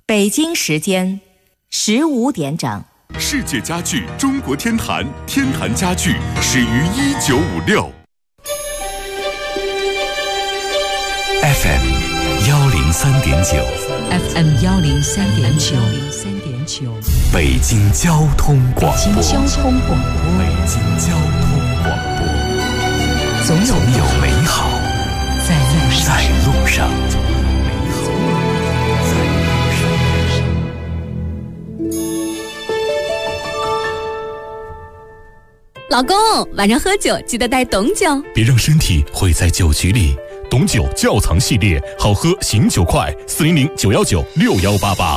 北京时间15点整。 世界家具中国天坛，天坛家具始于1956。FM 103.9 FM 103.9， 北京交通广播。 北京交通广播，总有美好在路上。 老公，晚上喝酒记得带董酒， 别让身体毁在酒局里。董酒窖藏系列，好喝醒酒快，400-919-6188。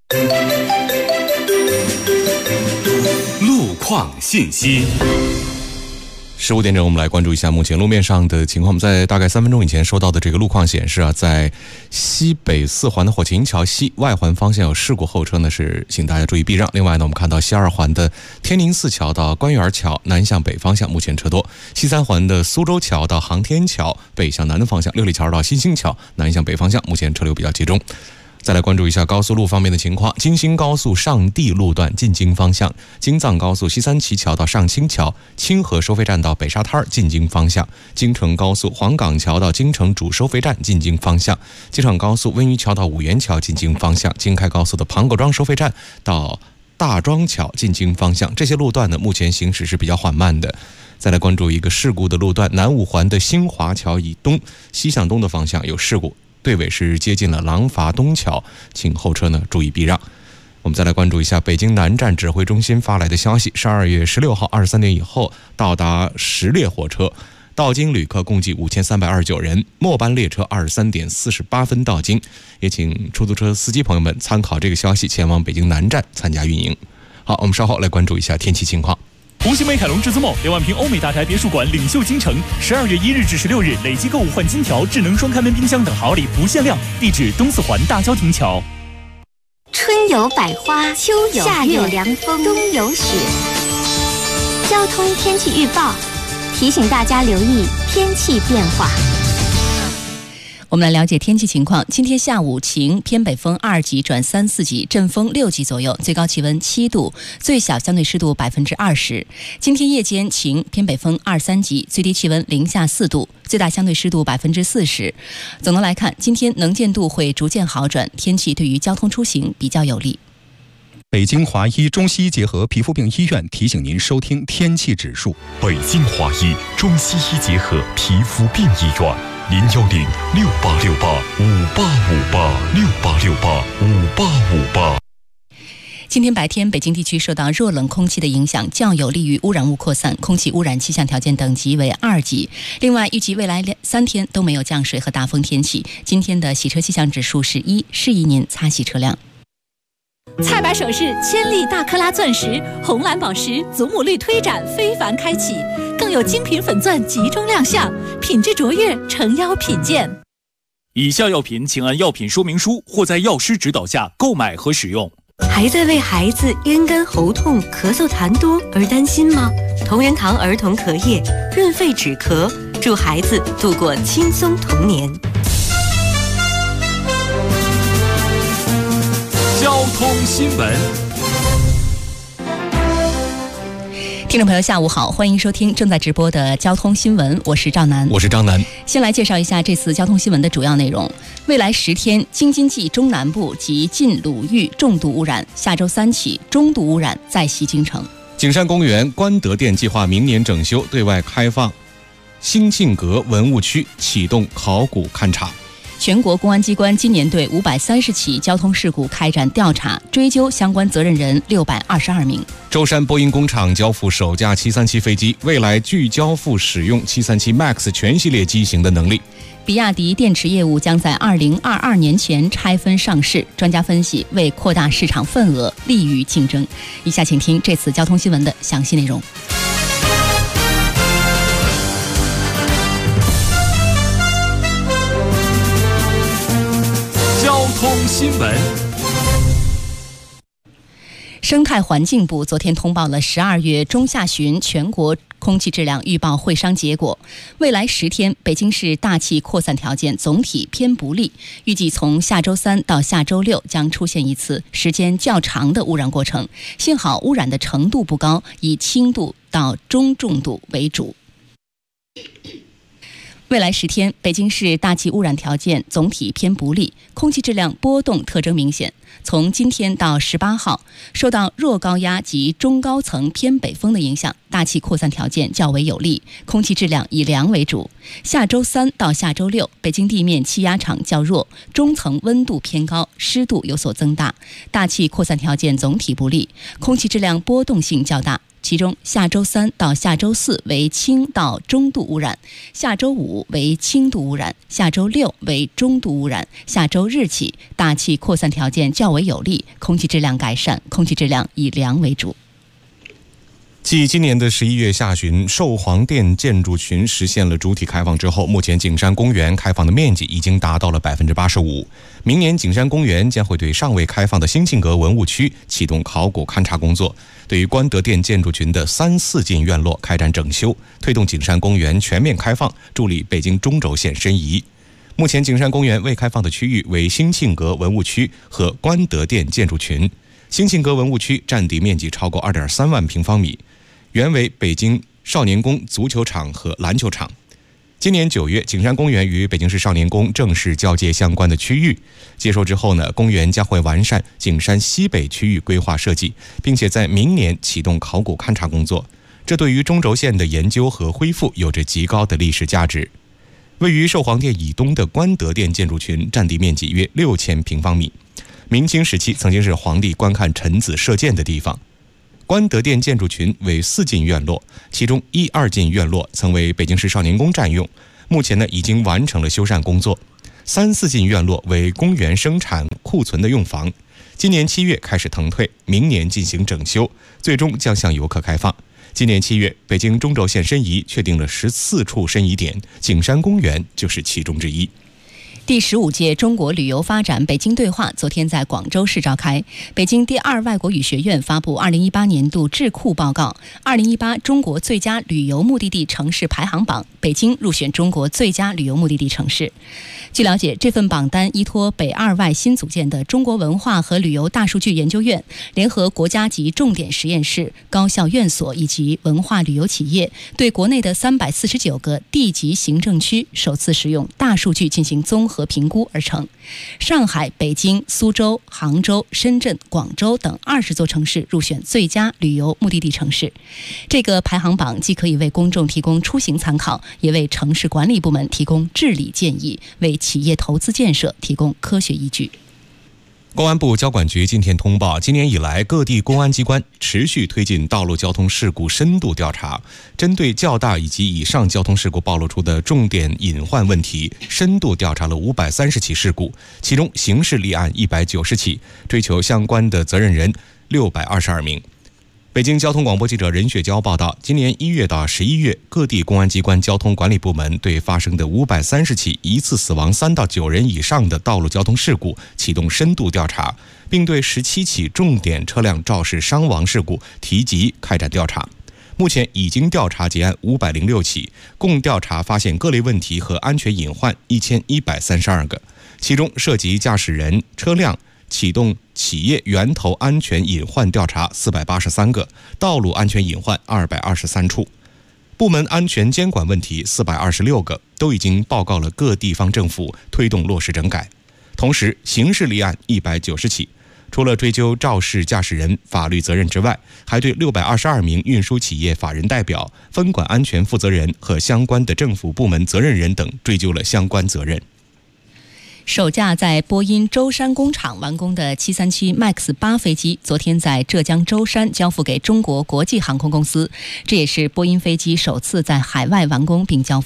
路况信息。15点整，我们来关注一下目前路面上的情况。我们在大概3分钟以前收到的这个路况显示啊，在西北4环的火琴桥西外环方向有事故，后车呢是请大家注意避让。另外呢，我们看到西2环的天宁寺桥到官园桥南向北方向目前车多，西3环的苏州桥到航天桥北向南的方向，六里桥到新兴桥南向北方向目前车流比较集中。再来关注一下高速路方面的情况。京新高速上地路段进京方向，京藏高速西三旗桥到上清桥，清河收费站到北沙滩进京方向，京承高速黄岗桥到京承主收费站进京方向，机场高速温榆桥到五原桥进京方向，京开高速的庞各庄收费站到大庄桥进京方向，这些路段呢目前行驶是比较缓慢的。再来关注一个事故的路段，南5环的新华桥以东西向东的方向有事故，队尾是接近了廊坊东桥，请后车呢注意避让。我们再来关注一下北京南站指挥中心发来的消息，12月16号23点以后到达10列火车，到京旅客共计5329人，末班列车23点48分到京，也请出租车司机朋友们参考这个消息前往北京南站参加运营。好，我们稍后来关注一下天气情况。 红星美凯龙至尊梦2万平欧美大宅别墅馆领袖京城，12月1日至16日累计购物换金条、智能双开门冰箱等好礼不限量，地址东4环大郊亭桥。 春有百花，秋有夏有凉风，冬有雪。交通天气预报提醒大家留意天气变化。 我们来了解天气情况。今天下午晴，偏北风2级转3、4级，阵风6级左右，最高气温7度，最小相对湿度20%。今天夜间晴，偏北风2、3级，最低气温零下4度，最大相对湿度40%。总的来看，今天能见度会逐渐好转，天气对于交通出行比较有利。 北京华医中西医结合皮肤病医院提醒您收听天气指数。 北京华医中西医结合皮肤病医院，010-6868-5858，6868-5858。 今天白天，北京地区受到热冷空气的影响，较有利于污染物扩散，空气污染气象条件等级为2级。另外，预计未来3天都没有降水和大风天气。今天的洗车气象指数是1，适宜您擦洗车辆。 菜百首饰千粒大克拉钻石、红蓝宝石祖母绿推展非凡开启，更有精品粉钻集中亮相，品质卓越，诚邀品鉴。 以下药品请按药品说明书或在药师指导下购买和使用。 还在为孩子咽干喉痛、咳嗽痰多而担心吗？同仁堂儿童咳液润肺止咳，助孩子度过轻松童年。 交通新闻。 听众朋友下午好，欢迎收听正在直播的交通新闻，我是赵楠。 我是张楠。 先来介绍一下这次交通新闻的主要内容。未来10天京津冀中南部及晋鲁豫重度污染，下周3起中度污染再袭京城。 景山公园关德殿计划明年整修，对外开放兴庆阁文物区，启动考古勘察。 全国公安机关今年对530起交通事故开展调查，追究相关责任人622名。 舟山波音工厂交付首架737飞机，未来拒交付使用737 MAX 全系列机型的能力。 比亚迪电池业务将在2022年前拆分上市，专家分析为扩大市场份额，利于竞争。以下请听这次交通新闻的详细内容。 交通新闻。 生态环境部昨天通报了12月中下旬全国空气质量预报会商结果，未来10天北京市大气扩散条件总体偏不利，预计从下周3到下周6将出现一次时间较长的污染过程。幸好污染的程度不高，以轻度到中重度为主。未来10天，北京市大气污染条件总体偏不利，空气质量波动特征明显。从今天到18号，受到弱高压及中高层偏北风的影响，大气扩散条件较为有利，空气质量以凉为主。下周3到下周6，北京地面气压场较弱，中层温度偏高，湿度有所增大，大气扩散条件总体不利，空气质量波动性较大。其中下周3到下周4为轻到中度污染，下周5为轻度污染，下周6为中度污染，下周日起大气扩散条件较为有利，空气质量改善，空气质量以凉为主。 继今年的11月下旬寿皇殿建筑群实现了主体开放之后，目前景山公园开放的面积已经达到了 85%。 明年景山公园将会对尚未开放的兴庆阁文物区启动考古勘察工作，对于关德殿建筑群的3、4进院落开展整修，推动景山公园全面开放，助力北京中轴线申遗。目前景山公园未开放的区域为兴庆阁文物区和关德殿建筑群。兴庆阁文物区占地面积超过 2.3万平方米，原为北京少年宫足球场和篮球场。今年9月，景山公园与北京市少年宫正式交接相关的区域。接收之后呢，公园将会完善景山西北区域规划设计，并且在明年启动考古勘察工作。这对于中轴线的研究和恢复有着极高的历史价值。位于寿皇殿以东的关德殿建筑群占地面积约6000平方米，明清时期曾经是皇帝观看臣子射箭的地方。关德殿建筑群为4进院落，其中1、2进院落曾为北京市少年宫占用，目前呢已经完成了修缮工作。3、4进院落为公园生产库存的用房，今年7月开始腾退，明年进行整修，最终将向游客开放。今年7月，北京中轴线申遗确定了14处申遗点，景山公园就是其中之一。 第15届中国旅游发展北京对话昨天在广州市召开。北京第2外国语学院发布2018年度智库报告，2018中国最佳旅游目的地城市排行榜，北京入选中国最佳旅游目的地城市。据了解，这份榜单依托北2外新组建的中国文化和旅游大数据研究院，联合国家级重点实验室、高校院所以及文化旅游企业，对国内的349个地级行政区首次使用大数据进行综合评估而成。上海、北京、苏州、杭州、深圳、广州等20座城市入选最佳旅游目的地城市。这个排行榜既可以为公众提供出行参考，也为城市管理部门提供治理建议，为企业投资建设提供科学依据。 公安部交管局今天通报，今年以来各地公安机关持续推进道路交通事故深度调查，针对较大以及以上交通事故暴露出的重点隐患问题，深度调查了530起事故，其中刑事立案190起，追求相关的责任人622名。北京交通广播记者任雪娇报道，今年1月到11月，各地公安机关交通管理部门对发生的530起一次死亡3到9人以上的道路交通事故启动深度调查，并对17起重点车辆肇事伤亡事故提及开展调查。目前已经调查结案506起，共调查发现各类问题和安全隐患1132个，其中涉及驾驶人、车辆启动企业源头安全隐患调查483个，道路安全隐患223处，部门安全监管问题426个，都已经报告了各地方政府，推动落实整改。同时，刑事立案190起，除了追究肇事驾驶人法律责任之外，还对622名运输企业法人代表、分管安全负责人和相关的政府部门责任人等追究了相关责任。 首架在波音舟山工厂完工的737 MAX 8飞机，昨天在浙江舟山交付给中国国际航空公司，这也是波音飞机首次在海外完工并交付。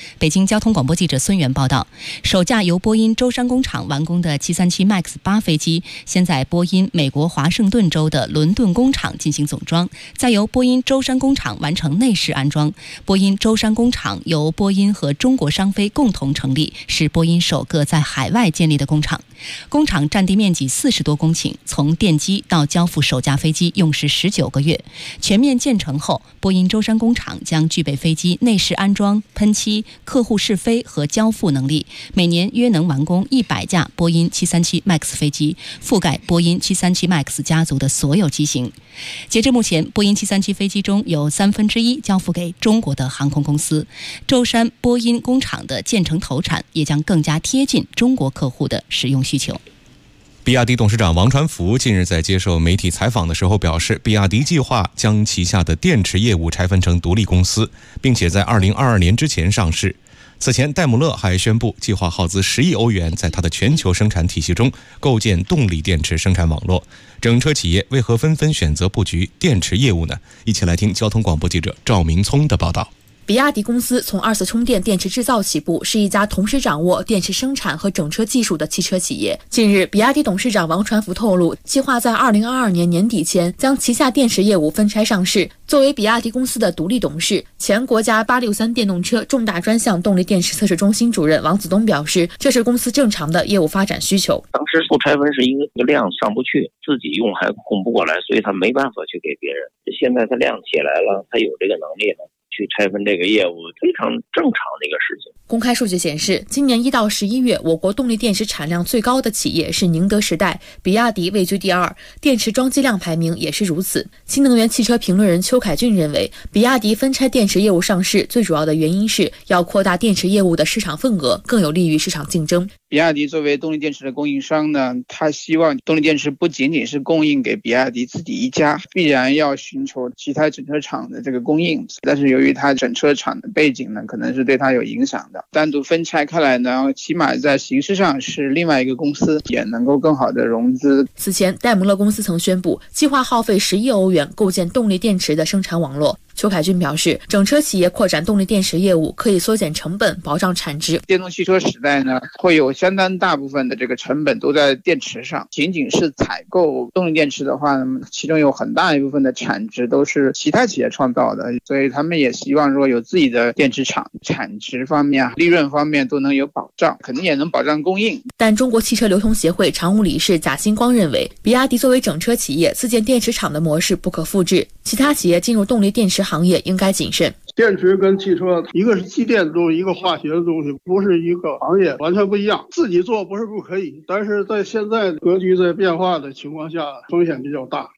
北京交通广播记者孙源报道，首架由波音舟山工厂完工的737 MAX 8飞机，先在波音美国华盛顿州的伦敦工厂进行总装，再由波音舟山工厂完成内饰安装。波音舟山工厂由波音和中国商飞共同成立，是波音首个在海外建立的工厂。工厂占地面积40多公顷，从奠基到交付首架飞机用时19个月。全面建成后，波音舟山工厂将具备飞机内饰安装、喷漆、客户试飞和交付能力，每年约能完工100架波音737 MAX 飞机，覆盖波音737 MAX 家族的所有机型。截至目前，波音737飞机中有1/3交付给中国的航空公司，舟山波音工厂的建成投产也将更加贴近中国客户的使用需求。 比亚迪董事长王传福近日在接受媒体采访的时候表示，比亚迪计划将旗下的电池业务拆分成独立公司，并且在2022年之前上市。此前，戴姆勒还宣布计划耗资10亿欧元，在它的全球生产体系中构建动力电池生产网络。整车企业为何纷纷选择布局电池业务呢？一起来听交通广播记者赵明聪的报道。 比亚迪公司从二次充电电池制造起步，是一家同时掌握电池生产和整车技术的汽车企业。近日，比亚迪董事长王传福透露，计划在2022年年底前将旗下电池业务分拆上市。作为比亚迪公司的独立董事，前国家863电动车重大专项动力电池测试中心主任王子东表示，这是公司正常的业务发展需求。 当时不拆分是因为量上不去，自己用还供不过来，所以他没办法去给别人。现在他量起来了，他有这个能力了，去拆分这个业务非常正常的一个事情。 公开数据显示，今年1到11月，我国动力电池产量最高的企业是宁德时代，比亚迪位居第2，电池装机量排名也是如此。新能源汽车评论人邱凯俊认为，比亚迪分拆电池业务上市最主要的原因是要扩大电池业务的市场份额，更有利于市场竞争。 比亚迪作为动力电池的供应商呢，他希望动力电池不仅仅是供应给比亚迪自己一家，必然要寻求其他整车厂的这个供应。但是由于他整车厂的背景呢，可能是对他有影响的。单独分拆开来呢，起码在形式上是另外一个公司，也能够更好的融资。 此前，戴姆勒公司曾宣布计划耗费10亿欧元构建动力电池的生产网络。邱凯俊表示，整车企业扩展动力电池业务可以缩减成本，保障产值。 电动汽车时代呢，会有相当大部分的这个成本都在电池上。仅仅是采购动力电池的话，其中有很大一部分的产值都是其他企业创造的，所以他们也希望说有自己的电池厂，产值方面、利润方面都能有保障，肯定也能保障供应。 但中国汽车流通协会常务理事贾新光认为，比亚迪作为整车企业自建电池厂的模式不可复制，其他企业进入动力电池行业应该谨慎。 电池跟汽车，一个是机电的东西，一个化学的东西，不是一个行业，完全不一样。自己做不是不可以，但是在现在格局在变化的情况下，风险比较大。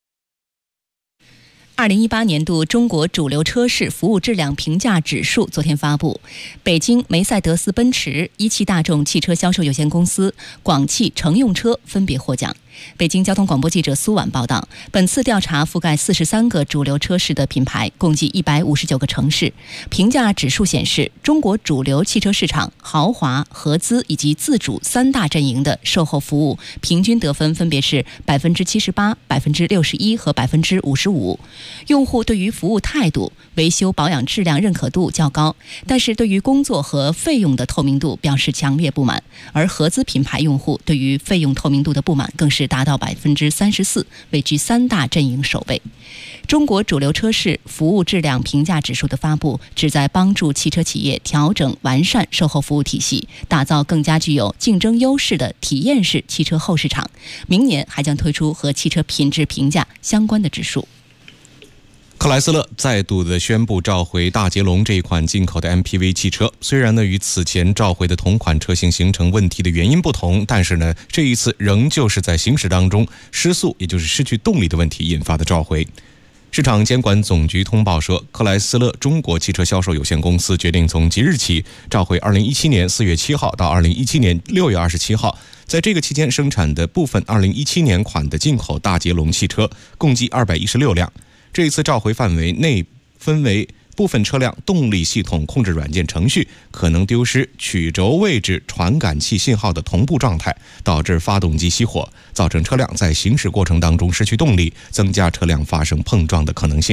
2018年度中国主流车市服务质量评价指数昨天发布，北京梅赛德斯奔驰、一汽大众汽车销售有限公司、广汽乘用车分别获奖。北京交通广播记者苏婉报道，本次调查覆盖43个主流车市的品牌，共计159个城市。评价指数显示，中国主流汽车市场豪华、合资以及自主3大阵营的售后服务平均得分分别是78%、61%和55%。用户对于服务态度、维修保养质量认可度较高，但是对于工作和费用的透明度表示强烈不满。而合资品牌用户对于费用透明度的不满更是达到34%，位居3大阵营首位。中国主流车市服务质量评价指数的发布，旨在帮助汽车企业调整完善售后服务体系，打造更加具有竞争优势的体验式汽车后市场。明年还将推出和汽车品质评价相关的指数。 克莱斯勒再度的宣布召回大捷龙这一款进口的 MPV 汽车，虽然呢与此前召回的同款车型形成问题的原因不同，但是呢这一次仍旧是在行驶当中失速，也就是失去动力的问题引发的召回。市场监管总局通报说，克莱斯勒中国汽车销售有限公司决定从即日起召回2017年4月7号到2017年6月27号，在这个期间生产的部分2017年款的进口大捷龙汽车，共计216辆。这一次召回范围内分为部分车辆动力系统控制软件程序可能丢失曲轴位置传感器信号的同步状态，导致发动机熄火，造成车辆在行驶过程当中失去动力，增加车辆发生碰撞的可能性。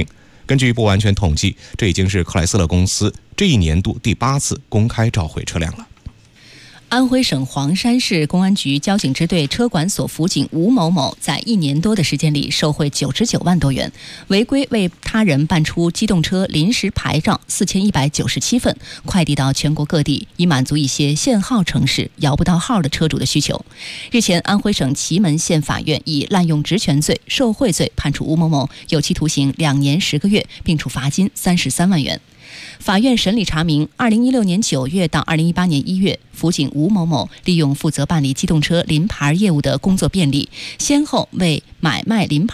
根据不完全统计，这已经是克莱斯勒公司这一年度第8次公开召回车辆了。 安徽省黄山市公安局交警支队车管所辅警吴某某在1年多的时间里受贿99万多元，违规为他人办出机动车临时牌照4197份，快递到全国各地，以满足一些限号城市摇不到号的车主的需求。日前，安徽省祁门县法院以滥用职权罪、受贿罪判处吴某某有期徒刑2年10个月，并处罚金33万元。法院审理查明，2016年9月到2018年1月，辅警吴某某利用负责办理机动车临牌业务的工作便利，先后为买卖临牌